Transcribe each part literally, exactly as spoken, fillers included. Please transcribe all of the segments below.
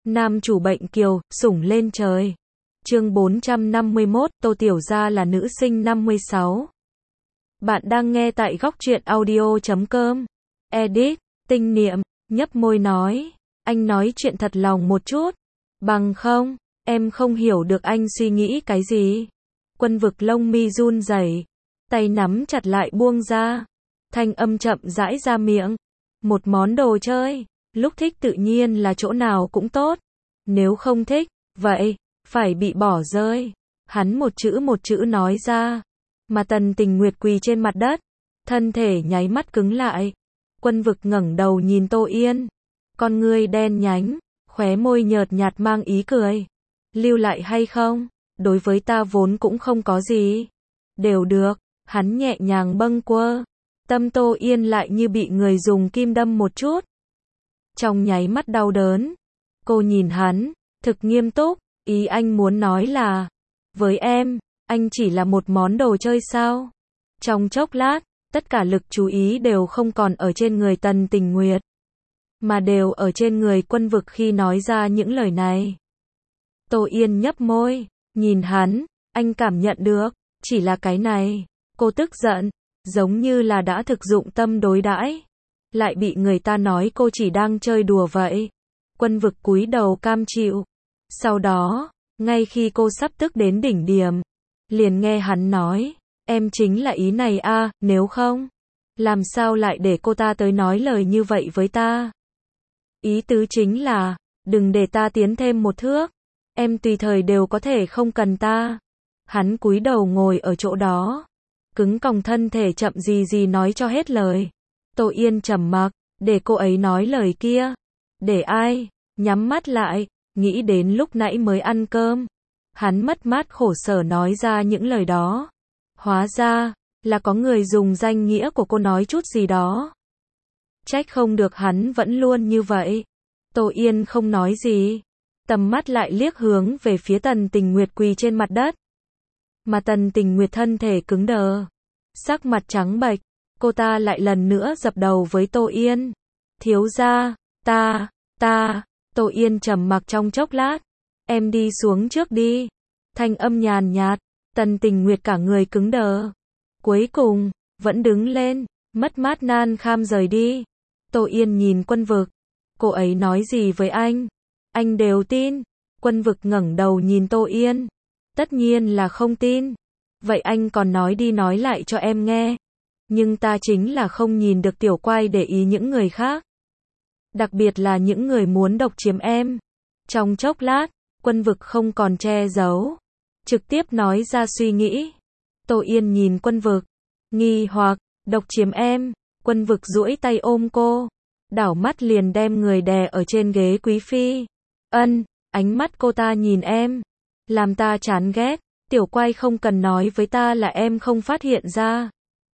Nam chủ bệnh kiều, sủng lên trời. Chương bốn trăm năm mươi mốt, Tô Tiểu Gia là nữ sinh năm mươi sáu. Bạn đang nghe tại góc truyện audio chấm com. Edit, Tinh Niệm, nhấp môi nói. Anh nói chuyện thật lòng một chút. Bằng không, em không hiểu được anh suy nghĩ cái gì. Quân Vực lông mi run rẩy, tay nắm chặt lại buông ra. Thanh âm chậm rãi ra miệng. Một món đồ chơi, lúc thích tự nhiên là chỗ nào cũng tốt. Nếu không thích, vậy, phải bị bỏ rơi. Hắn một chữ một chữ nói ra. Mà Tần Tình Nguyệt quỳ trên mặt đất, thân thể nháy mắt cứng lại. Quân Vực ngẩng đầu nhìn Tô Yên. Con ngươi đen nhánh, khóe môi nhợt nhạt mang ý cười. Lưu lại hay không? Đối với ta vốn cũng không có gì. Đều được, hắn nhẹ nhàng bâng quơ. Tâm Tô Yên lại như bị người dùng kim đâm một chút. Trong nháy mắt đau đớn. Cô nhìn hắn, thực nghiêm túc, ý anh muốn nói là, với em, anh chỉ là một món đồ chơi sao? Trong chốc lát, tất cả lực chú ý đều không còn ở trên người Tần Tình Nguyệt, mà đều ở trên người Quân Vực khi nói ra những lời này. Tô Yên nhấp môi, nhìn hắn, anh cảm nhận được, chỉ là cái này. Cô tức giận, giống như là đã thực dụng tâm đối đãi, lại bị người ta nói cô chỉ đang chơi đùa vậy. Quân Vực cúi đầu cam chịu. Sau đó, ngay khi cô sắp tức đến đỉnh điểm, liền nghe hắn nói, em chính là ý này a, nếu không, làm sao lại để cô ta tới nói lời như vậy với ta? Ý tứ chính là, đừng để ta tiến thêm một thước, em tùy thời đều có thể không cần ta. Hắn cúi đầu ngồi ở chỗ đó, cứng còng thân thể chậm gì gì nói cho hết lời. Tô Yên trầm mặc, để cô ấy nói lời kia. Để ai? Nhắm mắt lại, nghĩ đến lúc nãy mới ăn cơm. Hắn mất mát khổ sở nói ra những lời đó. Hóa ra, là có người dùng danh nghĩa của cô nói chút gì đó. Trách không được hắn vẫn luôn như vậy. Tô Yên không nói gì. Tầm mắt lại liếc hướng về phía Tần Tình Nguyệt quỳ trên mặt đất. Mà Tần Tình Nguyệt thân thể cứng đờ, sắc mặt trắng bệch, cô ta lại lần nữa dập đầu với Tô Yên. Thiếu gia, ta, ta, Tô Yên trầm mặc trong chốc lát. Em đi xuống trước đi. Thanh âm nhàn nhạt, Tần Tình Nguyệt cả người cứng đờ. Cuối cùng, vẫn đứng lên, mất mát nan kham rời đi. Tô Yên nhìn Quân Vực. Cô ấy nói gì với anh? Anh đều tin. Quân Vực ngẩng đầu nhìn Tô Yên. Tất nhiên là không tin. Vậy anh còn nói đi nói lại cho em nghe. Nhưng ta chính là không nhìn được Tiểu Quai để ý những người khác. Đặc biệt là những người muốn độc chiếm em. Trong chốc lát, Quân Vực không còn che giấu, trực tiếp nói ra suy nghĩ. Tô Yên nhìn Quân Vực, nghi hoặc, độc chiếm em. Quân Vực duỗi tay ôm cô, đảo mắt liền đem người đè ở trên ghế quý phi. Ân, ánh mắt cô ta nhìn em, làm ta chán ghét. Tiểu Quai không cần nói với ta là em không phát hiện ra.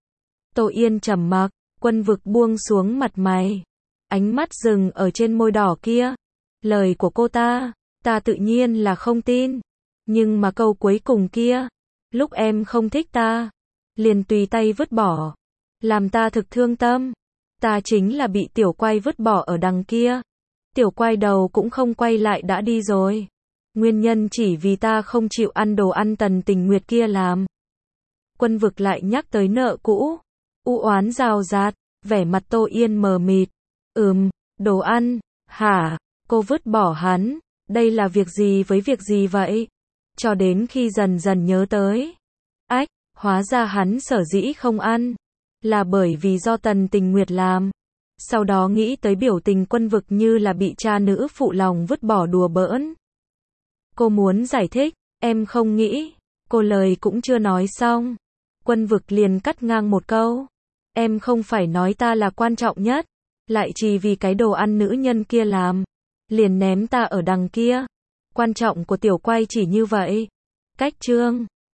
Tô Yên trầm mặc, Quân Vực buông xuống mặt mày, ánh mắt dừng ở trên môi đỏ kia. Lời của cô ta, ta tự nhiên là không tin. Nhưng mà câu cuối cùng kia, lúc em không thích ta, liền tùy tay vứt bỏ, làm ta thực thương tâm. Ta chính là bị Tiểu Quai vứt bỏ ở đằng kia. Tiểu Quai đầu cũng không quay lại đã đi rồi. Nguyên nhân chỉ vì ta không chịu ăn đồ ăn Tần Tình Nguyệt kia làm. Quân Vực lại nhắc tới nợ cũ, u oán rào rạt, vẻ mặt Tô Yên mờ mịt. Ừm, đồ ăn, hả? Cô vứt bỏ hắn, đây là việc gì với việc gì vậy? Cho đến khi dần dần nhớ tới. Ách, hóa ra hắn sở dĩ không ăn, là bởi vì do Tần Tình Nguyệt làm. Sau đó nghĩ tới biểu tình Quân Vực như là bị cha nữ phụ lòng vứt bỏ đùa bỡn. Cô muốn giải thích, em không nghĩ. Cô lời cũng chưa nói xong, Quân Vực liền cắt ngang một câu. Em không phải nói ta là quan trọng nhất, lại chỉ vì cái đồ ăn nữ nhân kia làm, liền ném ta ở đằng kia. Quan trọng của Tiểu Quai chỉ như vậy. Cách chương